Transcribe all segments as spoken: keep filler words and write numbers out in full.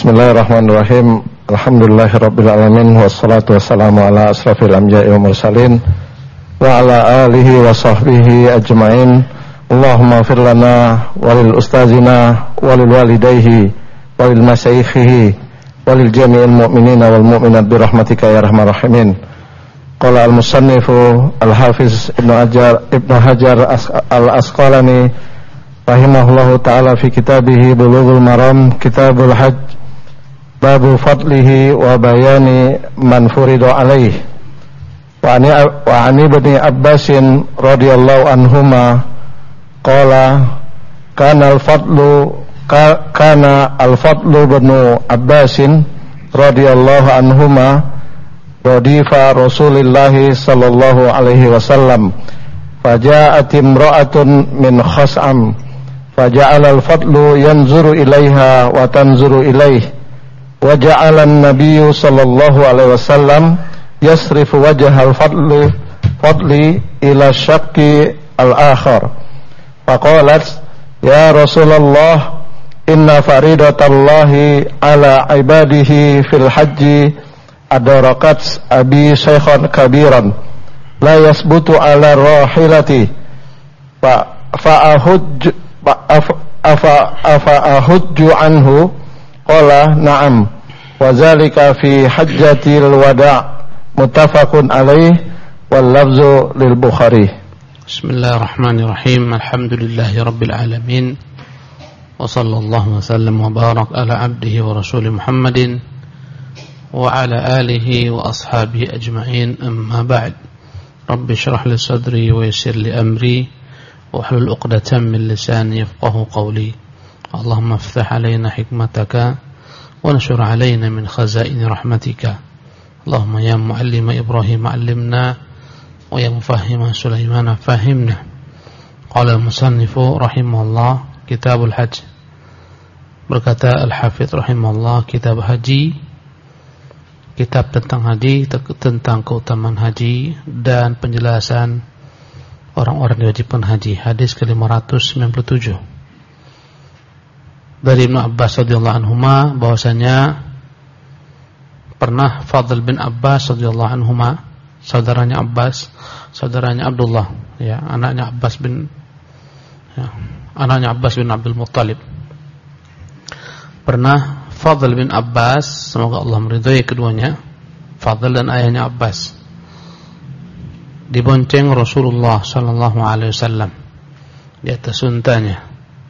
Bismillahirrahmanirrahim. Alhamdulillahirabbil alamin wassalatu wassalamu ala asrafil anbiya'i wal mursalin wa ala alihi wa sahbihi ajmain. Allahumma ighfir lana walil ustazina walil walidayhi walil masyayikhihi walil jami'il mu'minina wal mu'minat birahmatika ya arhamar rahimin. Qala al-musannifu al-hafiz Ibnu Hajar Ibnu Hajar al-Asqalani rahimahullahu ta'ala fi kitabih Bulughul Maram Kitabul Hajj babu fadlihi wa bayani man furidu alaih wa ani wa ani ibni Abbasin radhiyallahu anhuma qala kana al-fadlu ka, kana al-fadlu ibnu Abbasin radhiyallahu anhuma radifa Rasulillah sallallahu alaihi wasallam faja'at imra'atun min khas'am faja'ala al-fadlu yanzuru ilaiha wa tanzuru ilaih wa ja'ala an-nabiyyu sallallahu alaihi wasallam yasrifu wajha al-fadli fadli ila syaqqi al-akhar faqalat ya Rasulullah inna faridatallahi ala ibadihi fil hajji adarakat abi shaykhan kabiran la yasbutu ala rahilati fa fa'ahujj afa afa ahujju anhu qala na'am wa zalika fi hajjatil wada' muttafaqun alaih wal lafzu lil Bukhari. Bismillahirrahmanirrahim. Alhamdulillahi rabbil alamin wa sallallahu wa sallam wa barak ala abdihi wa rasulih Muhammadin wa ala alihi wa ashabihi ajma'in, amma ba'd. Rabbi shrah li sadri wa yassir li amri wahlul 'uqdatam min lisani yafqahu qawli. Allahumma iftah 'alaina hikmataka wa anshur 'alaina min khazaini rahmatika. Allahumma ya muallima Ibrahim 'allimna wa ya mufahhima Sulaiman fahimna. Qala al-musannifu rahimahullah Kitabul Hajj. Berkata Al-Hafidz rahimahullah, kitab haji, kitab tentang haji, tentang keutamaan haji dan penjelasan orang-orang diwajibkan haji. Hadis ke lima ratus sembilan puluh tujuh dari Ibnu Abbas radhiyallahu anhuma bahwasanya pernah Fadl bin Abbas radhiyallahu anhuma, saudaranya Abbas, saudaranya Abdullah, ya, anaknya Abbas bin ya, anaknya Abbas bin Abdul Muttalib. Pernah Fadl bin Abbas, semoga Allah meridhai keduanya, Fadl dan ayahnya Abbas, dibonceng Rasulullah sallallahu alaihi wasallam di atas untanya.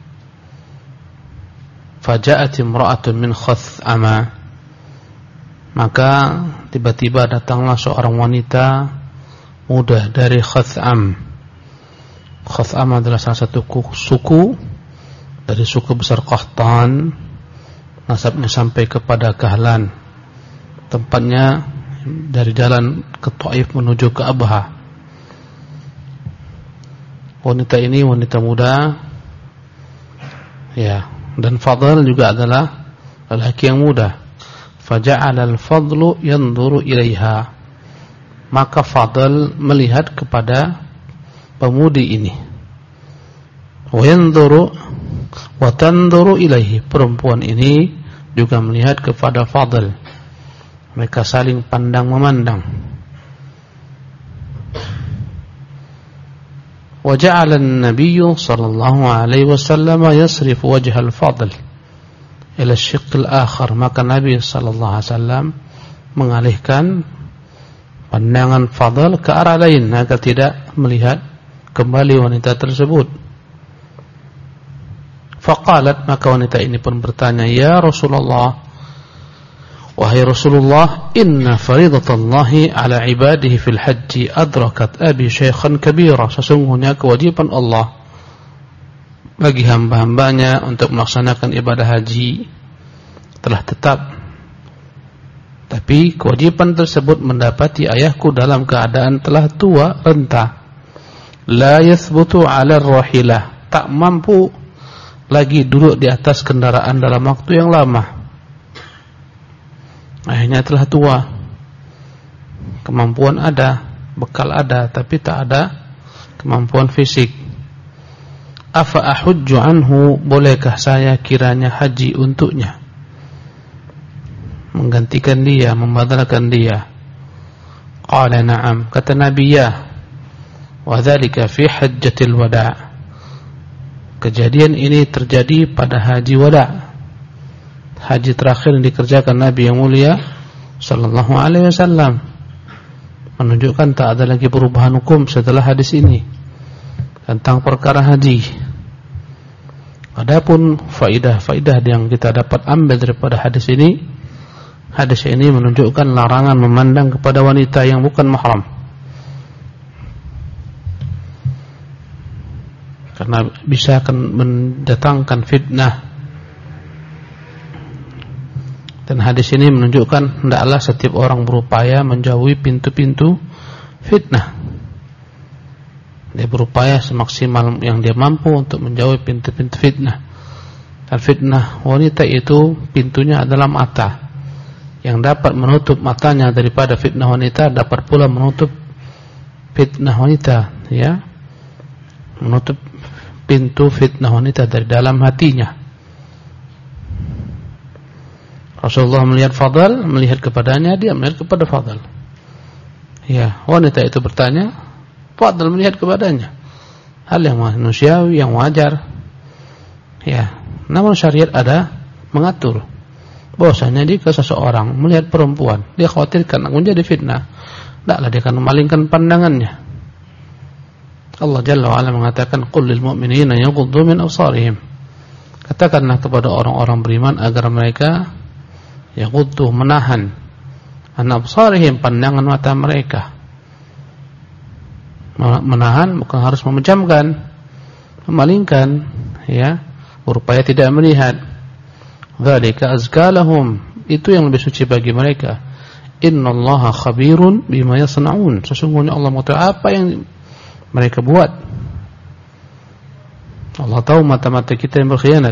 Faja'at imra'atun min Khath'ama, maka tiba-tiba datanglah seorang wanita muda dari Khath'am. Khath'am adalah salah satu suku dari suku besar Qahtan, nasabnya sampai kepada Kahlan, tempatnya dari jalan ke Taif menuju ke Abha. Wanita ini wanita muda, ya, dan Fadl juga adalah lelaki yang muda. Faja'ala al-fadlu yanzuru ilaiha, maka Fadl melihat kepada pemudi ini. Wa yanzuru wa tanzuru ilaihi, perempuan ini juga melihat kepada Fadl. Mereka saling pandang memandang. Wa ja'ala an-nabiyyu sallallahu alaihi wasallam yasrifu wajha al-Fadl ila asy-syiqqil akhar, maka Nabi sallallahu alaihi wasallam mengalihkan pandangan Fadl ke arah lain agar tidak melihat kembali wanita tersebut. Faqalat, maka wanita ini pun bertanya, ya Rasulullah, wahai Rasulullah, inna faridatallahi ala ibadihi fil hajji adrakat abi shaykhan kabira, sesungguhnya kewajiban Allah bagi hamba-hambanya untuk melaksanakan ibadah haji telah tetap, tapi kewajiban tersebut mendapati ayahku dalam keadaan telah tua renta, la yathbutu ala rahilah, tak mampu lagi duduk di atas kendaraan dalam waktu yang lama. Ayahnya telah tua, kemampuan ada, bekal ada, tapi tak ada kemampuan fisik. Afa ahujju anhu, bolehkah saya kiranya haji untuknya? menggantikan dia, membadalkan dia? Qala na'am, kata Nabi, ya. Wa dzalika fi hajjatil wada'. Kejadian ini terjadi pada haji wada', haji terakhir yang dikerjakan Nabi yang mulia sallallahu alaihi wasallam, menunjukkan tak ada lagi perubahan hukum setelah hadis ini tentang perkara haji. Adapun faidah-faidah yang kita dapat ambil daripada hadis ini, hadis ini menunjukkan larangan memandang kepada wanita yang bukan mahram, karena bisa akan mendatangkan fitnah. Dan hadis ini menunjukkan hendaklah setiap orang berupaya menjauhi pintu-pintu fitnah. Dia berupaya semaksimal yang dia mampu untuk menjauhi pintu-pintu fitnah. Dan fitnah wanita itu pintunya adalah mata. Yang dapat menutup matanya daripada fitnah wanita dapat pula menutup fitnah wanita, ya. Menutup pintu fitnah wanita dari dalam hatinya. Rasulullah melihat Fadl, melihat kepadanya, dia melihat kepada Fadl. Ya, wanita itu bertanya, Fadl melihat kepadanya. Hal yang manusiawi, yang wajar. Ya, namun syariat ada mengatur bahwasanya jika seseorang melihat perempuan, dia khawatirkan akan menjadi fitnah, tidaklah dia akan memalingkan pandangannya. Allah Jalla wa Ala mengatakan, qul lil mu'minina yaghuddu min absarihim. Katakanlah kepada orang-orang beriman agar mereka yaghuddu, menahan, an absarihim, pandangan mata mereka. Menahan bukan harus memejamkan, memalingkan, ya, berupaya tidak melihat. Dzalika azka lahum, itu yang lebih suci bagi mereka. Innallaha khabirun bima yasnaun, sesungguhnya Allah mengetahui apa yang mereka buat. Allah tahu mata-mata kita yang berkhianat.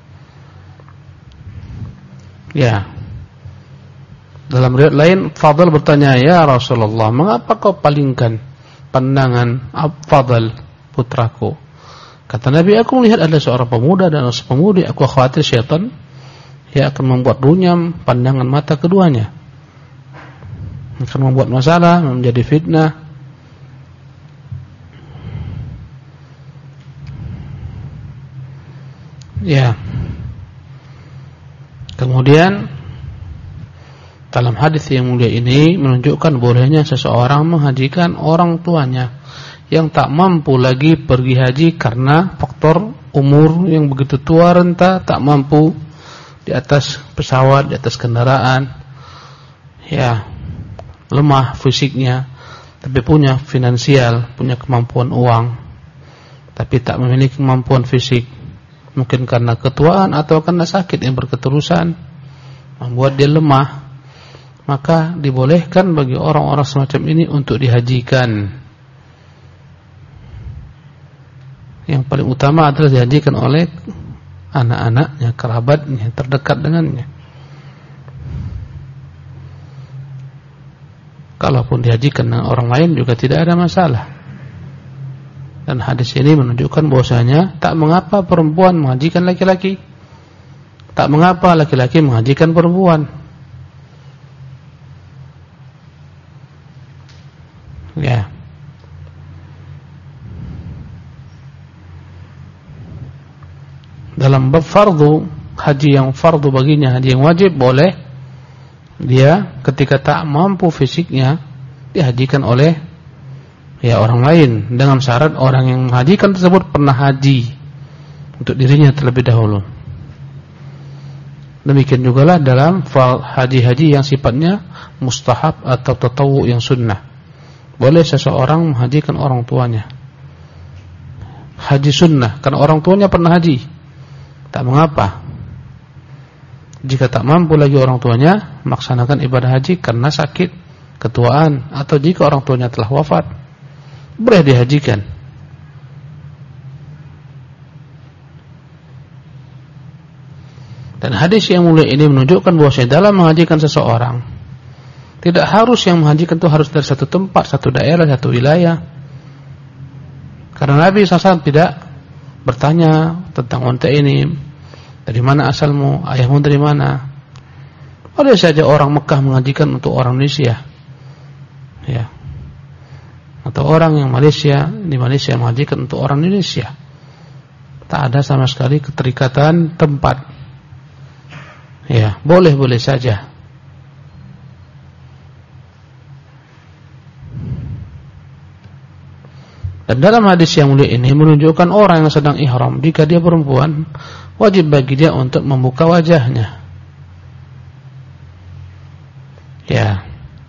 Ya. Dalam riwayat lain, Fadl bertanya, ya Rasulullah, mengapa kau palingkan pandangan Fadl, putraku? Kata Nabi, aku melihat ada seorang pemuda dan seorang pemudi, aku khawatir syaitan ia akan membuat runyam pandangan mata keduanya, akan membuat masalah, menjadi fitnah. Ya. Kemudian dalam hadis yang mulia ini menunjukkan bolehnya seseorang menghajikan orang tuanya yang tak mampu lagi pergi haji karena faktor umur yang begitu tua, renta, tak mampu di atas pesawat, di atas kendaraan, ya, lemah fisiknya, tapi punya finansial, punya kemampuan uang, tapi tak memiliki kemampuan fisik, mungkin karena ketuaan atau karena sakit yang berketerusan membuat dia lemah. Maka dibolehkan bagi orang-orang semacam ini untuk dihajikan. Yang paling utama adalah dihajikan oleh anak-anaknya, kerabatnya, terdekat dengannya. Kalaupun dihajikan dengan orang lain juga tidak ada masalah. Dan hadis ini menunjukkan bahwasanya tak mengapa perempuan menghajikan laki-laki, tak mengapa laki-laki menghajikan perempuan. Ya. Dalam bab fardu, haji yang fardu baginya, haji yang wajib, boleh dia ketika tak mampu fisiknya dihajikan oleh ya orang lain, dengan syarat orang yang menghajikan tersebut pernah haji untuk dirinya terlebih dahulu. Demikian jugalah dalam haji-haji yang sifatnya mustahab atau tatawwu yang sunnah. Boleh seseorang menghajikan orang tuanya, haji sunnah, karena orang tuanya pernah haji, tak mengapa. Jika tak mampu lagi orang tuanya, melaksanakan ibadah haji karena sakit, ketuaan, atau jika orang tuanya telah wafat, boleh dihajikan. Dan hadis yang mulia ini menunjukkan bahwa dalam menghajikan seseorang, tidak harus yang menghajikan itu harus dari satu tempat, satu daerah, satu wilayah. Karena Nabi shallallahu alaihi wasallam tidak bertanya tentang wanita ini, dari mana asalmu, ayahmu dari mana. Boleh saja orang Mekah mengajikan untuk orang Indonesia, ya, atau orang yang Malaysia di Malaysia mengajikan untuk orang Indonesia. Tak ada sama sekali keterikatan tempat. Ya, boleh-boleh saja. Dan dalam hadis yang mulia ini menunjukkan orang yang sedang ihram, jika dia perempuan, wajib bagi dia untuk membuka wajahnya. Ya.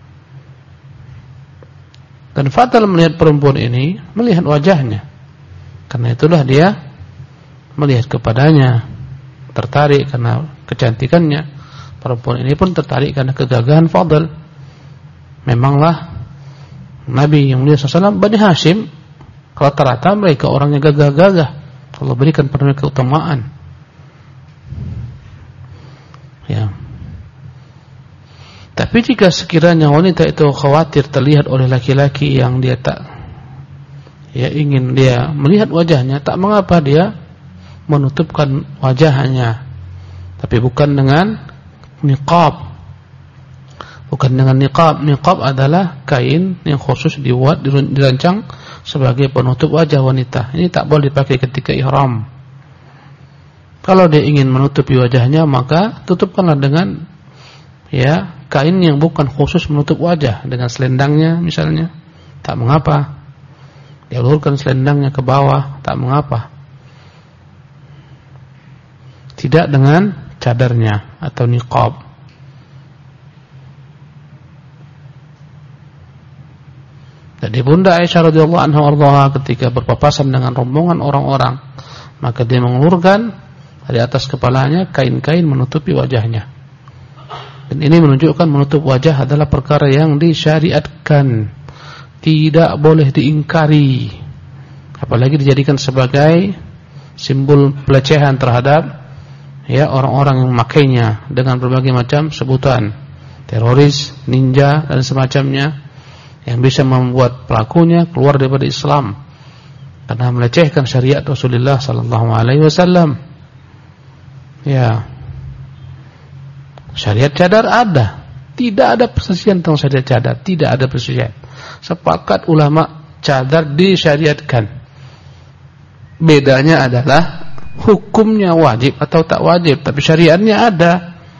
Dan fatal melihat perempuan ini, melihat wajahnya. Karena itulah dia melihat kepadanya, tertarik karena kecantikannya. Perempuan ini pun tertarik karena kegagahan fadl. Memanglah Nabi yang mulia sallallahu alaihi wasallam Bani Hashim, rata-rata mereka orangnya gagah-gagah. Allah berikan pada mereka keutamaan. Ya. Tapi jika sekiranya wanita itu khawatir terlihat oleh laki-laki yang dia tak, ya, ingin dia melihat wajahnya, tak mengapa dia menutupkan wajahnya, tapi bukan dengan niqab. Bukan dengan niqab. Niqab adalah kain yang khusus dibuat, dirancang sebagai penutup wajah wanita. Ini tak boleh dipakai ketika ihram. Kalau dia ingin menutupi wajahnya, maka tutupkanlah dengan, ya, kain yang bukan khusus menutup wajah, dengan selendangnya misalnya, tak mengapa. Dia ulurkan selendangnya ke bawah, tak mengapa. Tidak dengan cadarnya atau niqab. Jadi Bunda Aisyah radhiyallahu anha ketika berpapasan dengan rombongan orang-orang, maka dia mengulurkan dari atas kepalanya kain-kain menutupi wajahnya. Dan ini menunjukkan menutup wajah adalah perkara yang disyariatkan, tidak boleh diingkari, apalagi dijadikan sebagai simbol pelecehan terhadap, ya, orang-orang yang memakainya dengan berbagai macam sebutan, teroris, ninja dan semacamnya, yang bisa membuat pelakunya keluar daripada Islam karena melecehkan syariat Rasulullah sallallahu alaihi wasallam. Ya. Syariat cadar ada. Tidak ada perselisihan tentang syariat cadar, tidak ada perselisihan. Sepakat ulama cadar disyariatkan. Bedanya adalah hukumnya wajib atau tak wajib, tapi syariatnya ada.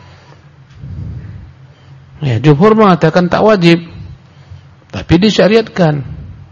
Ya, jumhur mengatakan tak wajib, tapi disyariatkan.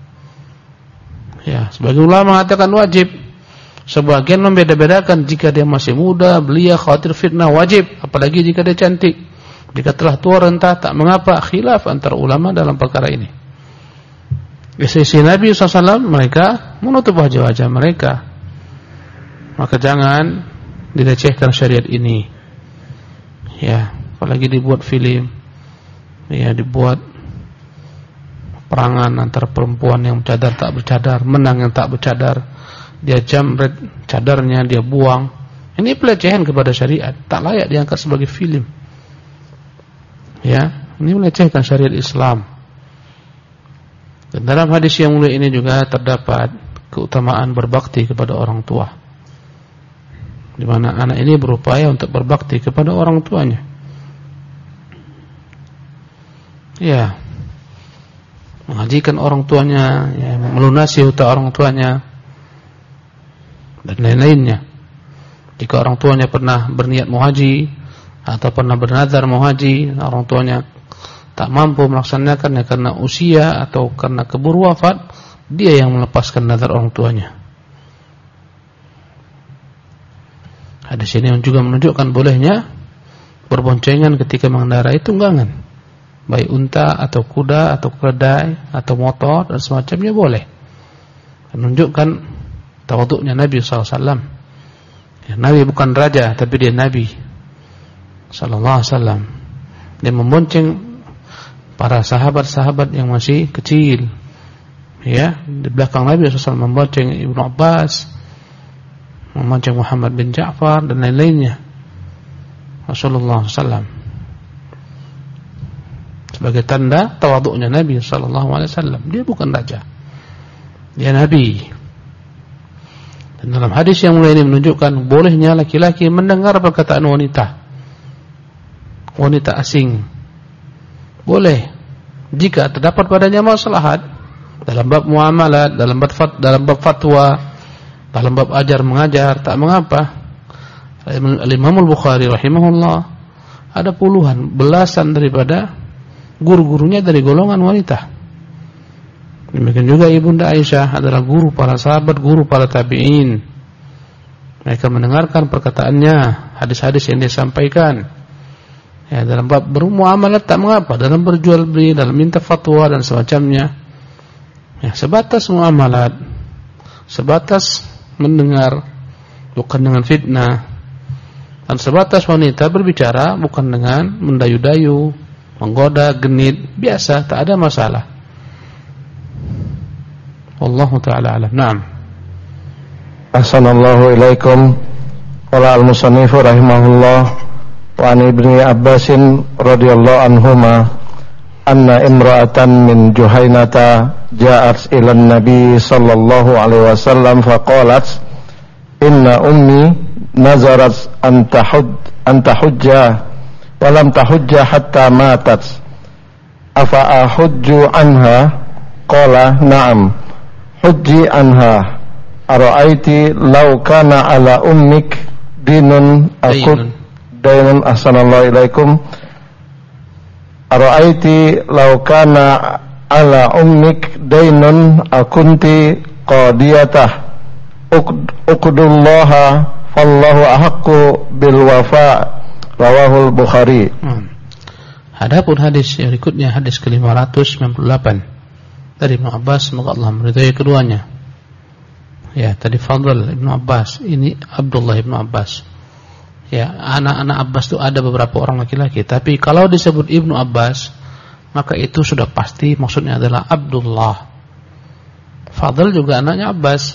Ya, sebagian ulama mengatakan wajib. Sebagian membeda-bedakan, jika dia masih muda, belia, khawatir fitnah, wajib, apalagi jika dia cantik. Jika telah tua renta, tak mengapa. Khilaf antara ulama dalam perkara ini. Di sisi Nabi sallallahu alaihi wasallam, mereka menutup wajah-wajah mereka. Maka jangan dilecehkan syariat ini. Ya, apalagi dibuat film, ya, dibuat perangan antara perempuan yang bercadar tak bercadar, menang yang tak bercadar, dia jamret cadarnya, dia buang. Ini pelecehan kepada syariat, tak layak diangkat sebagai film. Ya, ini melecehkan syariat Islam. Dan dalam hadis yang mulia ini juga terdapat keutamaan berbakti kepada orang tua, di mana anak ini berupaya untuk berbakti kepada orang tuanya. Ya, mengajikan orang tuanya, ya, melunasi hutang orang tuanya, dan lain-lainnya. Jika orang tuanya pernah berniat mau haji atau pernah bernazar mau haji, orang tuanya tak mampu melaksanakannya karena usia atau karena keburu wafat, dia yang melepaskan nazar orang tuanya. Hadis ini juga menunjukkan bolehnya berboncengan ketika mengendarai tunggangan, baik unta atau kuda atau keledai atau motor dan semacamnya boleh. Menunjukkan tawaduknya Nabi sallallahu alaihi wasallam. Ya, Nabi bukan raja, tapi dia Nabi sallallahu alaihi wasallam. Dia membonceng para sahabat-sahabat yang masih kecil. Ya, di belakang Nabi sallallahu alaihi wasallam membonceng Ibnu Abbas, membonceng Muhammad bin Ja'far dan lain-lainnya. Rasulullah sallallahu alaihi wasallam sebagai tanda tawaduknya Nabi sallallahu alaihi wasallam. Dia bukan raja, dia Nabi. Dan dalam hadis yang mulia ini menunjukkan bolehnya laki-laki mendengar perkataan wanita. wanita asing. Boleh jika terdapat padanya maslahat dalam bab muamalat, dalam bab fat, dalam bab fatwa, dalam bab ajar mengajar, tak mengapa. Al-Imam Al-Bukhari rahimahullah ada puluhan, belasan daripada guru-gurunya dari golongan wanita. Demikian juga Ibunda Aisyah adalah guru para sahabat, guru para tabi'in. Mereka mendengarkan perkataannya, hadis-hadis yang dia sampaikan. Ya, dalam bab bermuamalat tak mengapa, dalam berjual beli, dalam minta fatwa dan semacamnya. Ya, sebatas muamalat, sebatas mendengar, bukan dengan fitnah. Dan sebatas wanita berbicara, bukan dengan mendayu-dayu, menggoda, genit, biasa, tak ada masalah. Wallahu ta'ala alam. Naam. Ahsanallahu ilaikum. Qala al-musannifu rahimahullah wa an ibni Abbasin radhiyallahu anhuma anna imra'atan min Juhainata ja'at ila an-nabi sallallahu alaihi wasallam faqalat inna ummi nazarat an tahud an tahujja wa lam tahujja hatta matat afa ahujju anha qala na'am hujji anha ara'aiti law kana ala ummik dinun akut dainun ahsanallahu ilaikum ara'aiti law kana ala ummik dainun akunti qadiyatah uqdullaha fallahu ahaqqu bil wafa rawahul Bukhari. Hmm. Adapun hadis yang berikutnya, hadis ke lima ratus sembilan puluh delapan dari Ibnu Abbas, semoga Allah meridai keduanya. Ya, tadi Fadl Ibnu Abbas, ini Abdullah Ibnu Abbas. Ya, anak-anak Abbas itu ada beberapa orang laki-laki, tapi kalau disebut Ibnu Abbas, maka itu sudah pasti maksudnya adalah Abdullah. Fadl juga anaknya Abbas.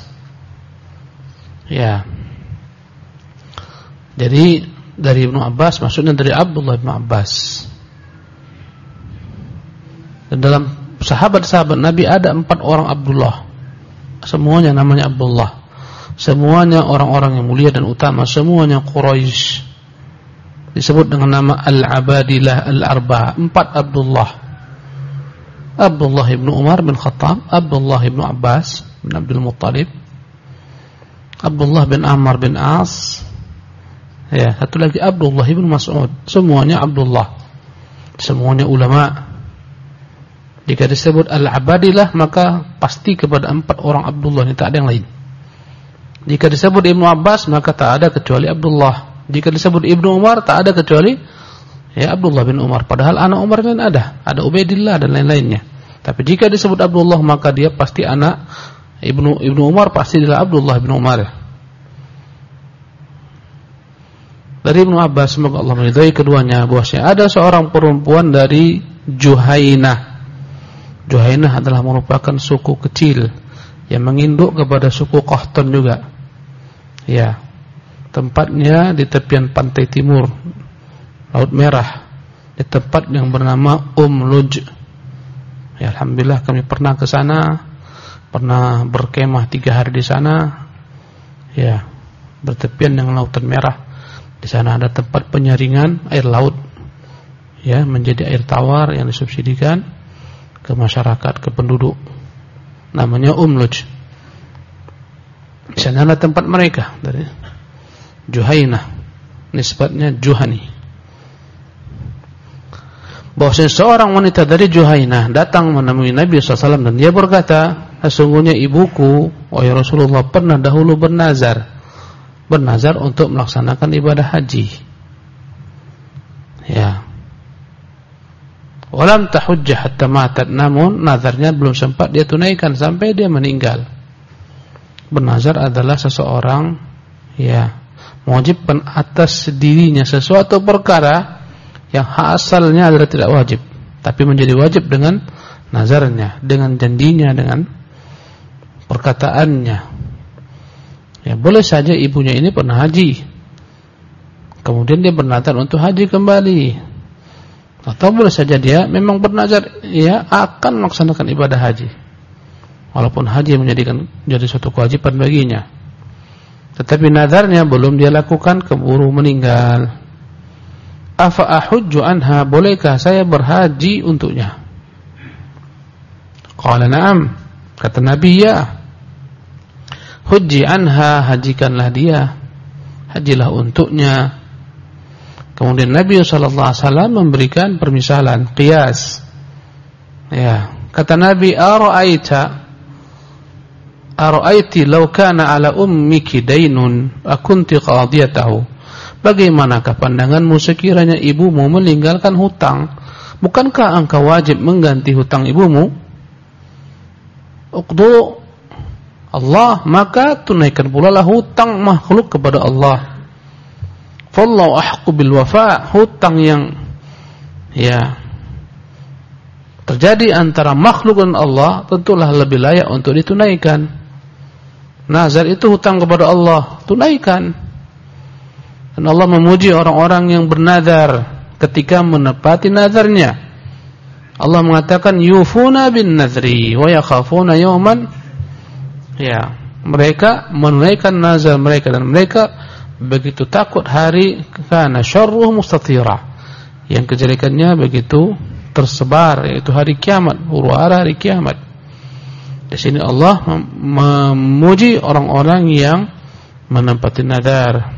Ya. Jadi dari Ibnu Abbas maksudnya dari Abdullah Ibnu Abbas. Dan dalam sahabat-sahabat Nabi ada empat orang Abdullah. Semuanya namanya Abdullah. Semuanya orang-orang yang mulia dan utama. Semuanya Quraisy. Disebut dengan nama Al-Abadilah Al-Arba'ah. Empat Abdullah. Abdullah Ibnu Umar bin Khattab, Abdullah Ibnu Abbas bin Abdul Muttalib, Abdullah bin Ammar bin As. Ya, satu lagi Abdullah Ibnu Mas'ud. Semuanya Abdullah. Semuanya ulama. Jika disebut Al-Abadilah, maka pasti kepada empat orang Abdullah ini, tak ada yang lain. Jika disebut Ibnu Abbas, maka tak ada kecuali Abdullah. Jika disebut Ibnu Umar, tak ada kecuali ya Abdullah bin Umar. Padahal anak Umar lain ada, ada Ubaidillah dan lain-lainnya. Tapi jika disebut Abdullah, maka dia pasti anak Ibnu Ibnu Umar, pasti adalah Abdullah bin Umar. Dari Ibnu Abbas, semoga Allah meridai keduanya, bahwasanya ada seorang perempuan dari Juhainah. Juhainah adalah merupakan suku kecil yang menginduk kepada suku Qahtan juga. Ya, tempatnya di tepian pantai timur Laut Merah, di tempat yang bernama Umluj. Ya, alhamdulillah kami pernah ke sana, pernah berkemah tiga hari di sana. Ya, bertepian dengan Lautan Merah. Di sana ada tempat penyaringan air laut, ya, menjadi air tawar yang disubsidikan ke masyarakat, ke penduduk. Namanya Umluj. Di sana ada tempat mereka dari Juhainah, nisbatnya Juhani. Bahwasanya seorang wanita dari Juhainah datang menemui Nabi shallallahu alaihi wasallam dan dia berkata, sesungguhnya ibuku, wahai Rasulullah, pernah dahulu bernazar bernazar untuk melaksanakan ibadah haji. Ya. Walam tahujjah hatta matat, namun nazarnya belum sempat dia tunaikan sampai dia meninggal. Bernazar adalah seseorang ya mewajibkan atas dirinya sesuatu perkara yang asalnya adalah tidak wajib, tapi menjadi wajib dengan nazarnya, dengan janjinya, dengan perkataannya. Ya, boleh saja ibunya ini pernah haji, kemudian dia bernazar untuk haji kembali, atau boleh saja dia memang bernazar ya akan melaksanakan ibadah haji, walaupun haji menjadikan jadi suatu kewajiban baginya, tetapi nazarnya belum dia lakukan, keburu meninggal. afa ahujju anha, bolehkah saya berhaji untuknya? Qala na'am, kata Nabi, ya. Hujji anha, hajikanlah dia, hajilah untuknya. Kemudian Nabi sallallahu alaihi wasallam memberikan permisalan, qiyas. Ya, kata Nabi, ara'aita ara'aiti law kana ala ummiki daynun akunti qadiyatahu. Bagaimanakah pandanganmu sekiranya ibumu meninggalkan hutang? Bukankah engkau wajib mengganti hutang ibumu? Uqdu Allah, maka tunaikan pula lah hutang makhluk kepada Allah. Fallahu ahqqu bil wafa, hutang yang ya terjadi antara makhluk dan Allah tentulah lebih layak untuk ditunaikan. Nazar itu hutang kepada Allah, tunaikan. Dan Allah memuji orang-orang yang bernazar ketika menepati nazarnya. Allah mengatakan yufuna bin nazri wa yakhafuna yawman. Ya, mereka menunaikan nazar mereka dan mereka begitu takut hari kana syarruhu mustatira, yang kejelekannya begitu tersebar, yaitu hari kiamat, huru-hara hari kiamat. Di sini Allah memuji orang-orang yang menepati nazar.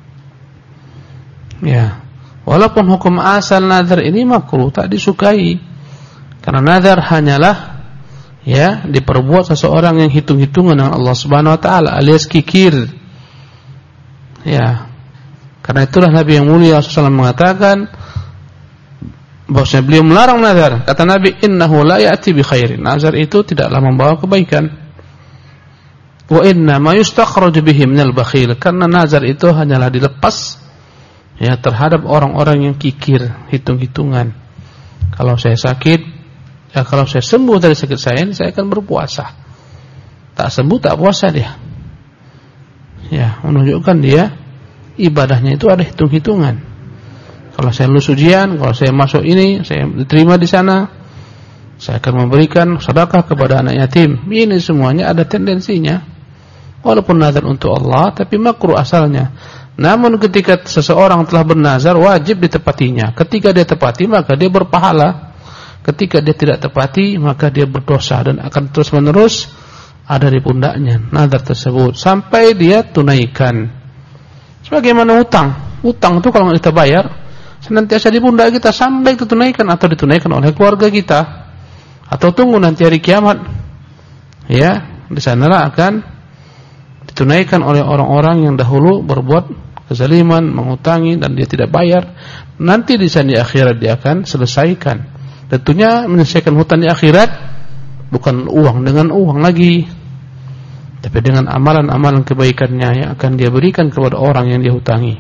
Ya, walaupun hukum asal nazar ini makruh, tak disukai, karena nazar hanyalah ya diperbuat seseorang yang hitung-hitungan dengan Allah Subhanahu wa taala alias kikir. Ya. Karena itulah Nabi yang mulia sallallahu alaihi wasallam mengatakan bahwasanya beliau melarang nazar. Kata Nabi, innahu la ya'ti bi khairin. Nazar itu tidaklah membawa kebaikan. Wa inna ma yustakhraju bihi minal bakhil. Karena nazar itu hanyalah dilepas ya terhadap orang-orang yang kikir, hitung-hitungan. Kalau saya sakit, ya kalau saya sembuh dari sakit saya ini, saya akan berpuasa. Tak sembuh, tak puasa dia. Ya, menunjukkan dia ibadahnya itu ada hitung-hitungan. Kalau saya lulus ujian, kalau saya masuk ini, saya diterima di sana, saya akan memberikan sedekah kepada anak yatim. Ini semuanya ada tendensinya. Walaupun nazar untuk Allah, tapi makruh asalnya. Namun ketika seseorang telah bernazar, wajib ditepatinya. Ketika dia tepati, maka dia berpahala. Ketika dia tidak tepati, maka dia berdosa dan akan terus-menerus ada di pundaknya nazar tersebut sampai dia tunaikan. Sebagaimana utang. Utang itu kalau kita bayar senantiasa di pundak kita sampai ditunaikan atau ditunaikan oleh keluarga kita. Atau tunggu nanti hari kiamat. Ya, di sanalah akan ditunaikan oleh orang-orang yang dahulu berbuat kezaliman, mengutangi dan dia tidak bayar. Nanti di sana di akhirat dia akan selesaikan. Tentunya menyelesaikan hutang di akhirat bukan uang dengan uang lagi, tapi dengan amalan-amalan kebaikannya yang akan dia berikan kepada orang yang dia hutangi.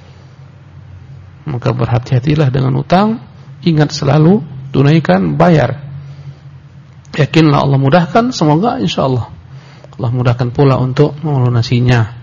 Maka berhati-hatilah dengan utang, ingat selalu tunaikan, bayar. Yakinlah Allah mudahkan, semoga insyaallah Allah mudahkan pula untuk melunasinya.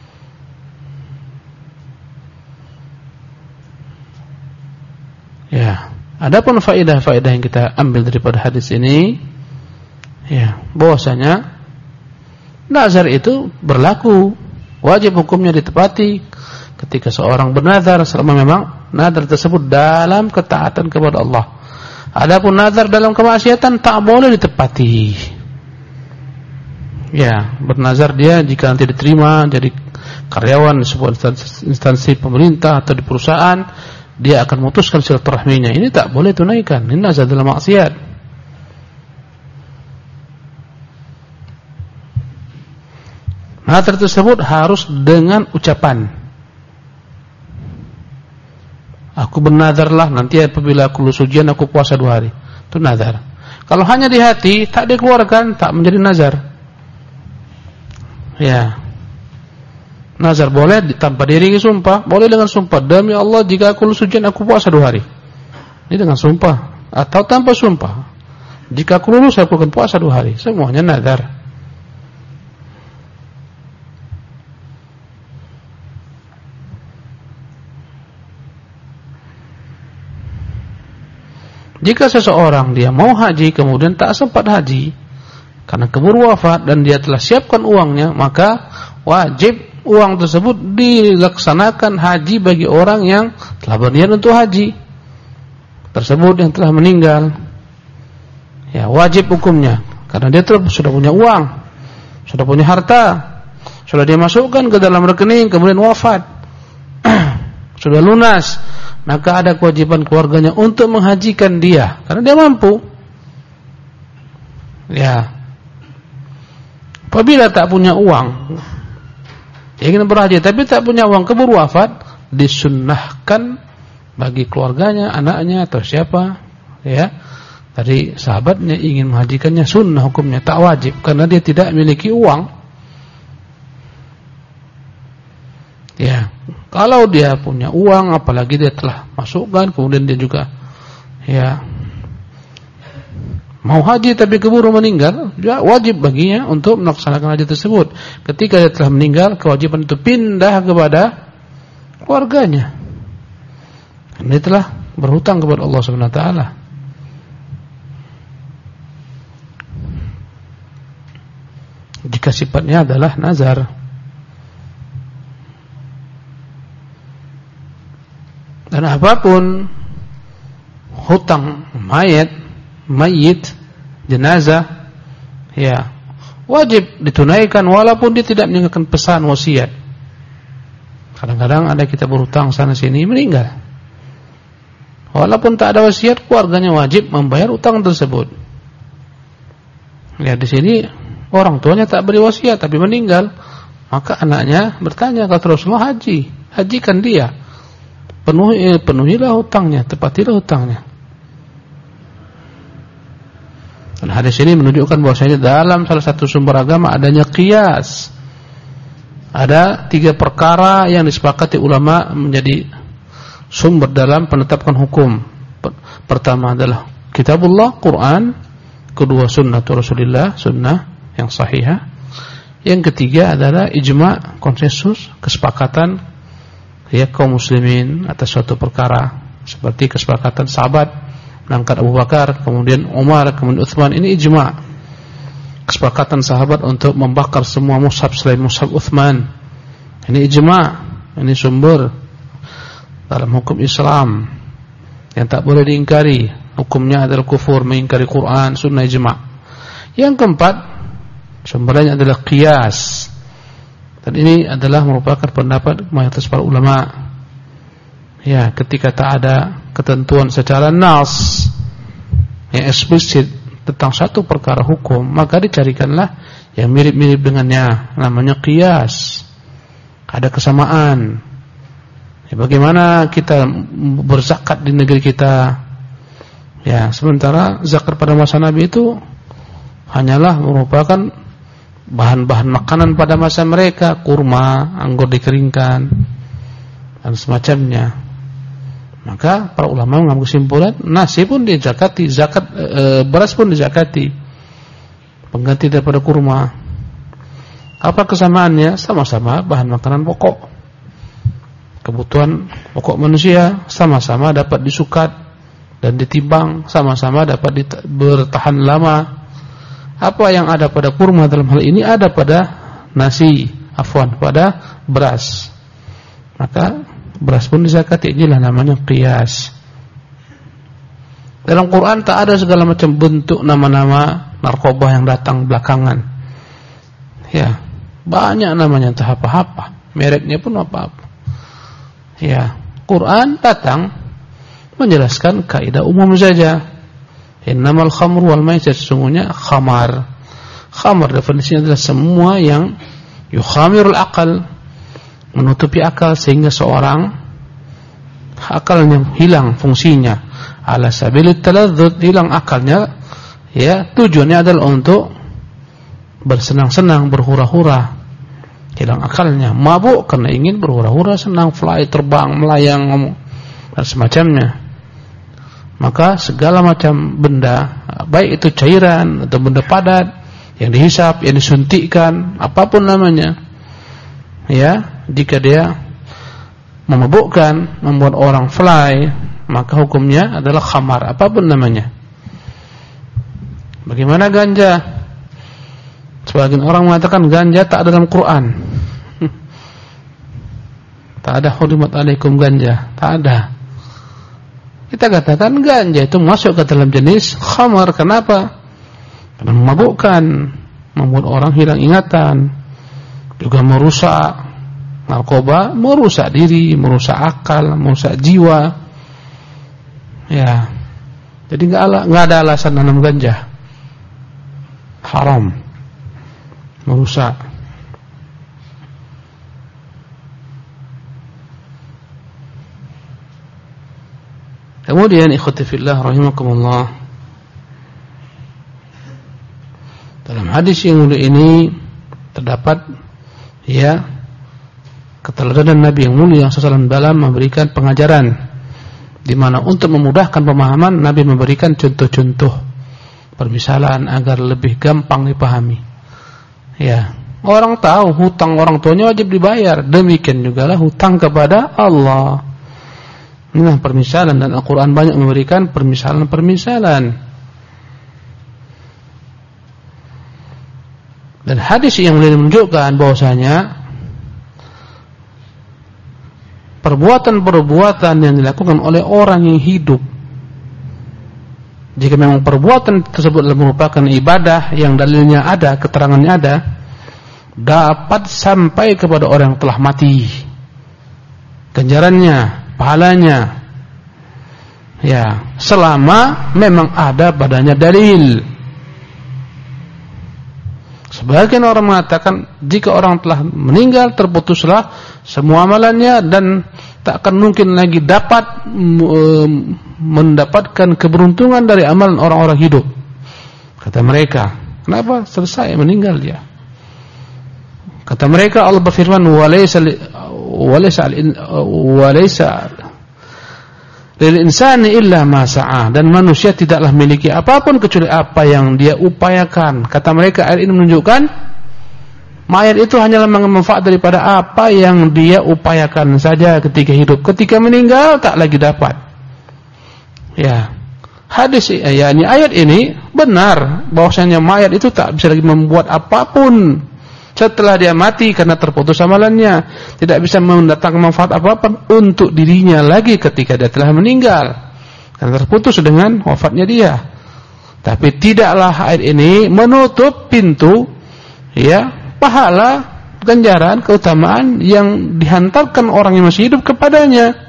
Ya, adapun faedah-faedah yang kita ambil daripada hadis ini, ya, bahwasanya nazar itu berlaku, wajib hukumnya ditepati ketika seorang bernazar selama memang nazar tersebut dalam ketaatan kepada Allah. Adapun nazar dalam kemaksiatan tak boleh ditepati. Ya, bernazar dia jika nanti diterima jadi karyawan di sebuah instansi pemerintah atau di perusahaan, dia akan memutuskan silaturahminya. Ini tak boleh tunaikan. Ini nazar dalam maksiat. Nazar tersebut harus dengan ucapan. Aku bernazarlah nanti apabila aku lulus ujian aku puasa dua hari. Itu nazar. Kalau hanya di hati tak dikeluarkan, tak menjadi nazar. Ya. Nazar boleh tanpa diiringi sumpah, boleh dengan sumpah. Demi Allah jika aku lulus ujian aku puasa dua hari. Ini dengan sumpah atau tanpa sumpah. Jika aku lulus aku akan puasa dua hari. Semuanya nazar. Jika seseorang dia mau haji kemudian tak sempat haji karena keburu wafat dan dia telah siapkan uangnya, maka wajib uang tersebut dilaksanakan haji bagi orang yang telah berniat untuk haji tersebut yang telah meninggal. Ya, wajib hukumnya karena dia telah sudah punya uang, sudah punya harta, sudah dia masukkan ke dalam rekening, kemudian wafat. Sudah lunas, maka ada kewajiban keluarganya untuk menghajikan dia karena dia mampu. Ya. Apabila tak punya uang, ingin berhaji tapi tak punya uang, keburu wafat, disunnahkan bagi keluarganya, anaknya atau siapa, ya, dari sahabatnya ingin menghajikannya, sunnah hukumnya, tak wajib karena dia tidak memiliki uang. Ya, kalau dia punya uang, apalagi dia telah masukkan, kemudian dia juga ya mau haji tapi keburu meninggal, ya wajib baginya untuk melaksanakan haji tersebut. Ketika dia telah meninggal, kewajiban itu pindah kepada keluarganya. Dan dia telah berhutang kepada Allah Subhanahu wa taala. Jika sifatnya adalah nazar. Dan apapun hutang mayat, mayit, jenazah, ya wajib ditunaikan walaupun dia tidak meninggalkan pesan wasiat. Kadang-kadang ada kita berhutang sana sini meninggal, walaupun tak ada wasiat, keluarganya wajib membayar utang tersebut. Ya, di sini orang tuanya tak beri wasiat tapi meninggal, maka anaknya bertanya kepada Rasulullah, haji, hajikan dia. Penuhi, penuhilah hutangnya, tepatilah hutangnya. Dan hadis ini menunjukkan bahwasanya dalam salah satu sumber agama adanya qiyas. Ada tiga perkara yang disepakati ulama menjadi sumber dalam penetapan hukum. Pertama adalah kitabullah, Quran. Kedua sunnah Rasulullah, sunnah yang sahihah. Yang ketiga adalah ijma', konsensus, kesepakatan ya kaum muslimin atas suatu perkara, seperti kesepakatan sahabat mengangkat Abu Bakar, kemudian Umar, kemudian Utsman. Ini ijma', kesepakatan sahabat untuk membakar semua mushaf selain mushaf Utsman. Ini ijma', ini sumber dalam hukum Islam yang tak boleh diingkari. Hukumnya adalah kufur, mengingkari Quran, sunnah, ijma'. Yang keempat, sumbernya adalah qiyas. Dan ini adalah merupakan pendapat mayoritas para ulama. Ya, ketika tak ada ketentuan secara nas yang eksplisit tentang satu perkara hukum, maka dicarikanlah yang mirip-mirip dengannya, namanya qiyas. Ada kesamaan. Ya, bagaimana kita berzakat di negeri kita? Ya, sementara zakat pada masa Nabi itu hanyalah merupakan bahan-bahan makanan pada masa mereka, kurma, anggur dikeringkan dan semacamnya. Maka para ulama mengambil kesimpulan, nasi pun dizakati, zakat e, beras pun dizakati, pengganti daripada kurma. Apa kesamaannya? Sama-sama bahan makanan pokok, kebutuhan pokok manusia, sama-sama dapat disukat dan ditimbang, sama-sama dapat bertahan lama. Apa yang ada pada kurma dalam hal ini ada pada nasi, afwan, pada beras. Maka beras pun dizakati. Inilah namanya qiyas. Dalam Quran tak ada segala macam bentuk nama-nama narkoba yang datang belakangan. Ya, banyak namanya, entah apa-apa, mereknya pun apa-apa. Ya, Quran datang menjelaskan kaidah umum saja. Innamal khamru wal maisir, sesungguhnya khamar. Khamar definisinya adalah semua yang yukhamirul akal, menutupi akal sehingga seorang akalnya hilang fungsinya. Ala sabilit taladzud, hilang akalnya, ya tujuannya adalah untuk bersenang-senang, berhura-hura. Hilang akalnya, mabuk karena ingin berhura-hura, senang, fly, terbang, melayang dan semacamnya. Maka segala macam benda, baik itu cairan atau benda padat yang dihisap, yang disuntikkan, apapun namanya, ya, jika dia memabukkan, membuat orang fly, maka hukumnya adalah khamar, apapun namanya. Bagaimana ganja? Sebagian orang mengatakan ganja tak ada dalam Quran. Tak ada hurimat alaikum ganja, tak ada. Kita katakan ganja itu masuk ke dalam jenis khamar. Kenapa? Karena memabukkan, membuat orang hilang ingatan, juga merusak. Narkoba merusak diri, merusak akal, merusak jiwa. Ya, jadi nggak ala, nggak ada alasan nanam ganja. Haram, merusak. Kemudian ikhwati fillah rahimakumullah, dalam hadis yang mulia ini terdapat ya keteladanan Nabi yang mulia sallallahu alaihi wasallam dalam memberikan pengajaran, di mana untuk memudahkan pemahaman Nabi memberikan contoh-contoh permisalan agar lebih gampang dipahami. Ya, orang tahu hutang orang tuanya wajib dibayar, demikian juga lah hutang kepada Allah. Nah, permisalan, dan Al-Quran banyak memberikan permisalan-permisalan. Dan hadis yang menunjukkan bahwasanya perbuatan-perbuatan yang dilakukan oleh orang yang hidup, jika memang perbuatan tersebut merupakan ibadah yang dalilnya ada, keterangannya ada, dapat sampai kepada orang yang telah mati. Ganjarannya, pahalanya, ya, selama memang ada padanya dalil. Sebagian orang mengatakan jika orang telah meninggal terputuslah semua amalannya dan tak akan mungkin lagi dapat mendapatkan keberuntungan dari amalan orang-orang hidup. Kata mereka, kenapa? Selesai meninggal dia. Kata mereka, Allah berfirman, walaysa walaysa walaysa lil insani illa ma sa'a, dan manusia tidaklah memiliki apapun kecuali apa yang dia upayakan. Kata mereka, ayat ini menunjukkan mayat itu hanyalah manfaat daripada apa yang dia upayakan saja ketika hidup. Ketika meninggal tak lagi dapat. Ya, hadis ya, ini ayat ini benar bahwasanya mayat itu tak bisa lagi membuat apapun setelah dia mati karena terputus amalannya, tidak bisa mendatangkan manfaat apa-apa untuk dirinya lagi ketika dia telah meninggal karena terputus dengan wafatnya dia. Tapi tidaklah ayat ini menutup pintu ya pahala, ganjaran, keutamaan yang dihantarkan orang yang masih hidup kepadanya.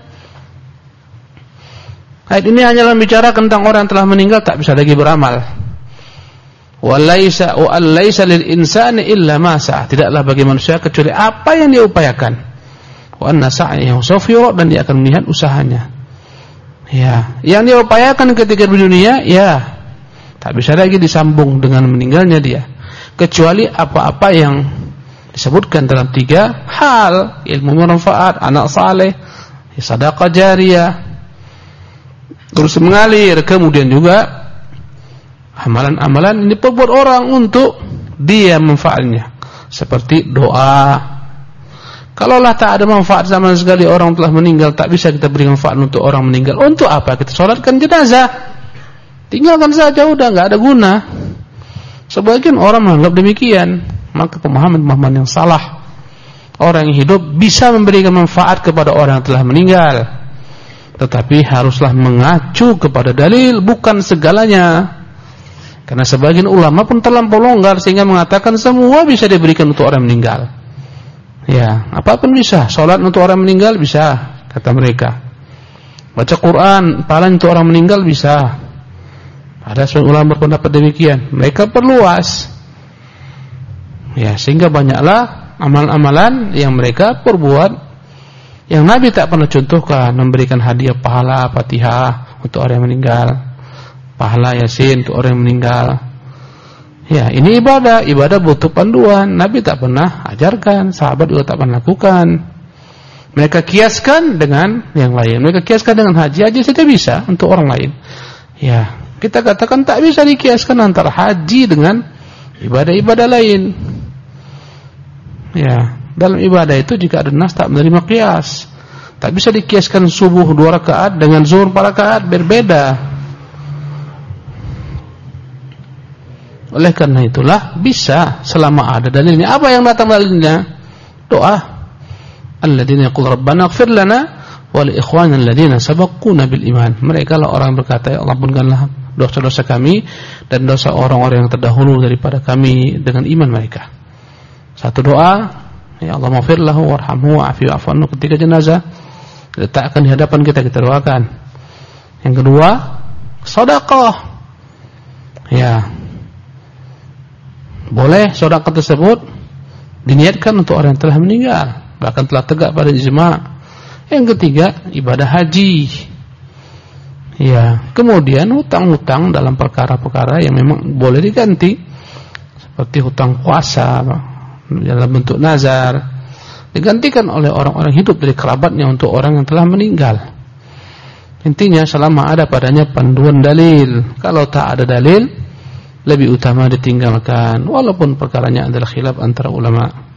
Ayat ini hanyalah bicara tentang orang yang telah meninggal tak bisa lagi beramal. Walaysa wa alaysa lil insani illa ma sa'a, tidaklah bagi manusia kecuali apa yang dia upayakan. Wa anna sa'yahu sawfa yura, dan dia akan melihat usahanya. Ya, yang dia upayakan ketika di dunia ya tak bisa lagi disambung dengan meninggalnya dia, kecuali apa-apa yang disebutkan dalam tiga hal: ilmu bermanfaat, anak saleh, sedekah jariyah, terus mengalir, kemudian juga amalan-amalan ini diperbuat orang untuk dia manfaatnya, seperti doa. Kalaulah tak ada manfaat sama sekali, orang telah meninggal, tak bisa kita beri manfaat untuk orang meninggal. Untuk apa kita sholatkan jenazah? Tinggalkan saja, udah nggak ada guna. Sebagian orang menganggap demikian, maka pemahaman-pemahaman yang salah. Orang yang hidup bisa memberikan manfaat kepada orang yang telah meninggal, tetapi haruslah mengacu kepada dalil, bukan segalanya. Karena sebagian ulama pun terlampau longgar sehingga mengatakan semua bisa diberikan untuk orang meninggal. Ya, apapun bisa. Salat untuk orang meninggal bisa, kata mereka. Baca Quran, pahala untuk orang meninggal bisa. Ada sebagian ulama berpendapat demikian. Mereka perluas. Ya, sehingga banyaklah amalan-amalan yang mereka perbuat yang Nabi tak pernah contohkan, memberikan hadiah pahala Fatihah untuk orang yang meninggal, pahala Yasin untuk orang yang meninggal. Ya, ini ibadah, ibadah butuh panduan. Nabi tak pernah ajarkan, sahabat juga tak pernah lakukan. Mereka kiaskan dengan yang lain. Mereka kiaskan dengan haji, haji saja bisa untuk orang lain. Ya, kita katakan tak bisa dikiaskan antara haji dengan ibadah-ibadah lain. Ya, dalam ibadah itu jika ada nas tak menerima kias. Tak bisa dikiaskan subuh dua rakaat dengan zuhur empat rakaat, berbeda. Oleh karena itulah bisa selama ada dalilnya. Apa yang datang dalilnya? Doa. Alladzina yaqulu rabbana ighfir lana wa li ikhwanina alladzina sabaquna bil iman. Mereka lah orang berkata, ya Allah, ampunkanlah dosa-dosa kami dan dosa orang-orang yang terdahulu daripada kami dengan iman mereka. Satu doa, ya Allah maghfir lahu warhamhu wa'afi wa'fu anhu, ketika jenazah diletakkan di hadapan kita, kita doakan. Yang kedua, sedekah. Ya. Boleh sedekah tersebut diniatkan untuk orang yang telah meninggal, bahkan telah tegak pada ijma'. Yang ketiga, ibadah haji. Ya, kemudian hutang-hutang dalam perkara-perkara yang memang boleh diganti, seperti hutang puasa dalam bentuk nazar, digantikan oleh orang-orang hidup dari kerabatnya untuk orang yang telah meninggal. Intinya selama ada padanya panduan dalil. Kalau tak ada dalil, lebih utama ditinggalkan, walaupun perkaranya adalah khilaf antara ulama.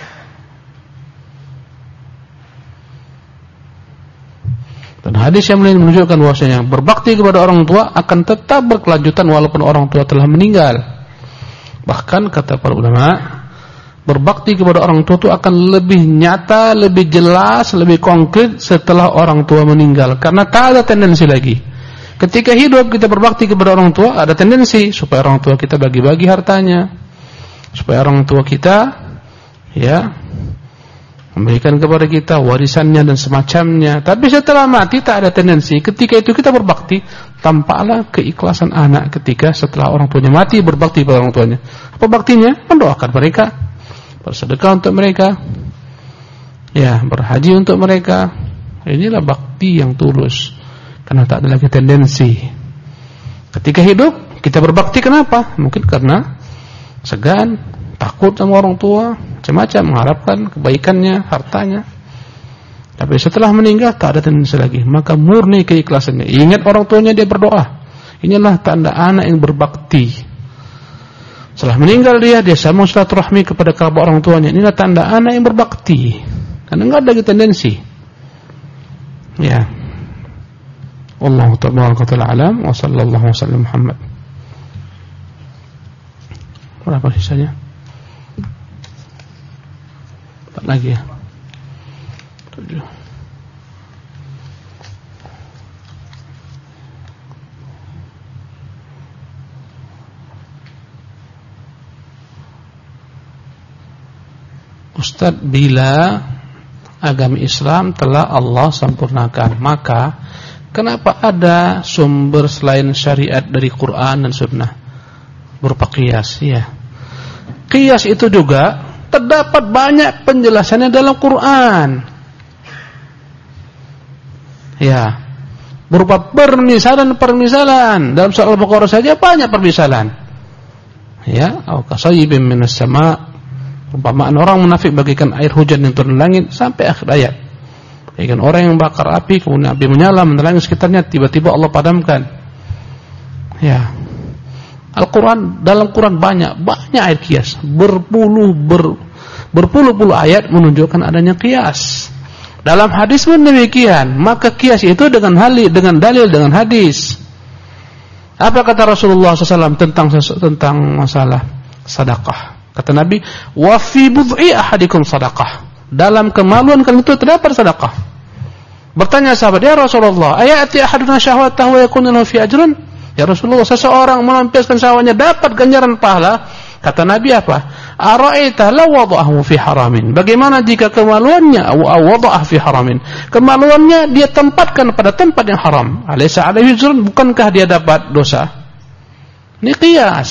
Dan hadis yang lain menunjukkan bahwasanya berbakti kepada orang tua akan tetap berkelanjutan walaupun orang tua telah meninggal. Bahkan kata para ulama, berbakti kepada orang tua itu akan lebih nyata, lebih jelas, lebih konkret setelah orang tua meninggal, karena tak ada tendensi lagi. Ketika hidup kita berbakti kepada orang tua, ada tendensi supaya orang tua kita bagi-bagi hartanya, supaya orang tua kita ya memberikan kepada kita warisannya dan semacamnya. Tapi setelah mati tak ada tendensi. Ketika itu kita berbakti, tampaklah keikhlasan anak ketika setelah orang tuanya mati berbakti kepada orang tuanya. Apa baktinya? Mendoakan mereka, bersedekah untuk mereka, ya, berhaji untuk mereka. Inilah bakti yang tulus, karena tak ada lagi tendensi. Ketika hidup kita berbakti, kenapa? Mungkin karena segan, takut sama orang tua, macam-macam, mengharapkan kebaikannya, hartanya. Tapi setelah meninggal tak ada tendensi lagi, maka murni keikhlasannya. Ingat orang tuanya, dia berdoa. Inilah tanda anak yang berbakti. Setelah meninggal dia, dia sambung silaturahmi kepada kerabat orang tuanya. Inilah tanda anak yang berbakti, karena enggak ada lagi tendensi. Ya. Wallahu ta'ala alam wa sallallahu wasallam Muhammad. Berapa sisanya? Empat lagi ya. Tujuh. Ustaz, bila agama Islam telah Allah sempurnakan, maka kenapa ada sumber selain syariat dari Quran dan Sunnah berupa qiyas? Ya, qiyas itu juga terdapat banyak penjelasannya dalam Quran. Ya, berupa permisalan-permisalan. Dalam surah Al-Baqarah saja banyak permisalan. Ya, au kasayyibin minas sama', umpamaan orang munafik bagikan air hujan yang turun dari langit, sampai akhir ayat. Bagikan orang yang bakar api, kemudian api menyala menerangi sekitarnya, tiba-tiba Allah padamkan. Ya, Al-Quran, dalam Quran banyak banyak ayat qiyas, berpuluh ber, berpuluh-puluh ayat menunjukkan adanya qiyas. Dalam hadis pun demikian. Maka qiyas itu dengan hal, dengan dalil, dengan hadis. Apa kata Rasulullah shallallahu alaihi wasallam tentang tentang masalah sedekah? Kata Nabi, wa fi bud'i ahadikum sedekah. Dalam kemaluan kalian itu terdapat sedekah. Bertanya sahabat, ya Rasulullah, ayati ahaduna syahwatahu wa yakunu lahu fi ajrun? Ya Rasulullah, seseorang melampiaskan syahwatnya dapat ganjaran pahala. Kata Nabi apa? Ara'aita law wada'ahu fi haramin. Bagaimana jika kemaluannya aw wada'ah fi haramin? Kemaluannya dia tempatkan pada tempat yang haram. Alaysa alaihi wizrun? Bukankah dia dapat dosa? Ini qiyas.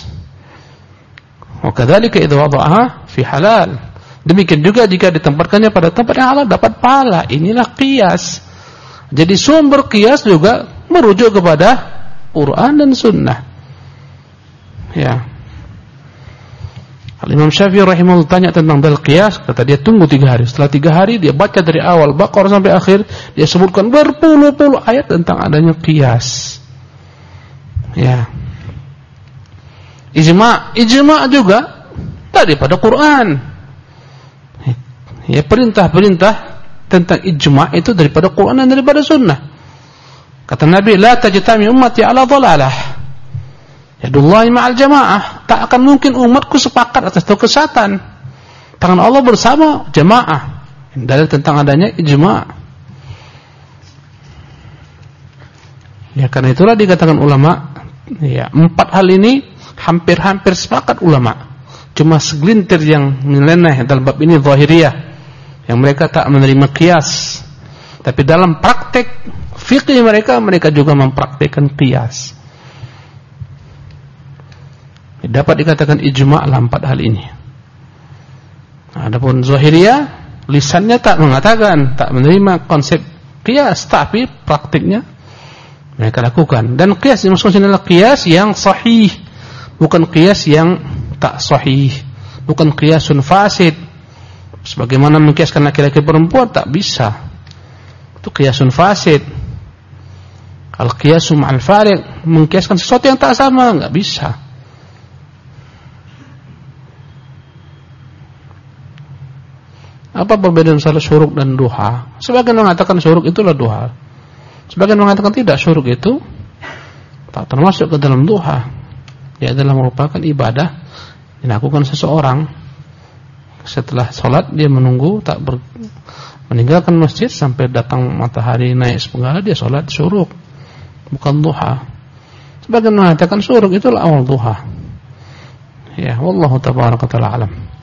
Wa kadzalika idza wada'aha fi halal. Demikian juga jika ditempatkannya pada tempat yang halal dapat pahala. Inilah qiyas. Jadi sumber qiyas juga merujuk kepada Quran dan Sunnah. Ya. Al-Imam Syafi'i rahimahullah tanya tentang dalil qiyas, kata dia tunggu tiga hari. Setelah tiga hari dia baca dari awal Baqarah sampai akhir, dia sebutkan berpuluh-puluh ayat tentang adanya qiyas. Ya. Ijma', ijma' juga daripada Quran. Ya, perintah-perintah tentang ijma' itu daripada Quran dan daripada Sunnah. Kata Nabi, la tajtami ummati ala dhalalah. Yadullahi ma'al jamaah. Tak akan mungkin umatku sepakat atas kesesatan. Tangan Allah bersama jamaah. dalil tentang adanya ijma'. Ya, karena itulah dikatakan ulama, ya, empat hal ini hampir-hampir sepakat ulama. Cuma segelintir yang menyeleneh dalam bab ini zahiriyah, yang mereka tak menerima qiyas. Tapi dalam praktek fikih mereka, mereka juga mempraktikkan qiyas. Dapat dikatakan ijma' lah empat hal ini. Adapun zahiriyah, lisannya tak mengatakan, tak menerima konsep qiyas, tapi praktiknya mereka lakukan. Dan qiyas yang maksudnya adalah qiyas yang sahih, bukan qiyas yang tak sahih, bukan qiyasun fasid. Sebagaimana mengkiaskan laki-laki perempuan, tak bisa. Itu qiyasun fasid. Al-qiyasu ma'al fariq, mengkiaskan sesuatu yang tak sama, enggak bisa. Apa perbedaan antara syuruk dan duha? Sebagian mengatakan syuruk itulah duha. Sebagian mengatakan tidak, syuruk itu tak termasuk ke dalam duha. Dia adalah merupakan ibadah dilakukan seseorang. Setelah sholat dia menunggu, tak ber, meninggalkan masjid sampai datang matahari naik sepenggal, dia sholat syuruk, bukan duha. Sebagian mengatakan syuruk itulah awal duha. Ya, wallahu tabaraka ta'ala alam.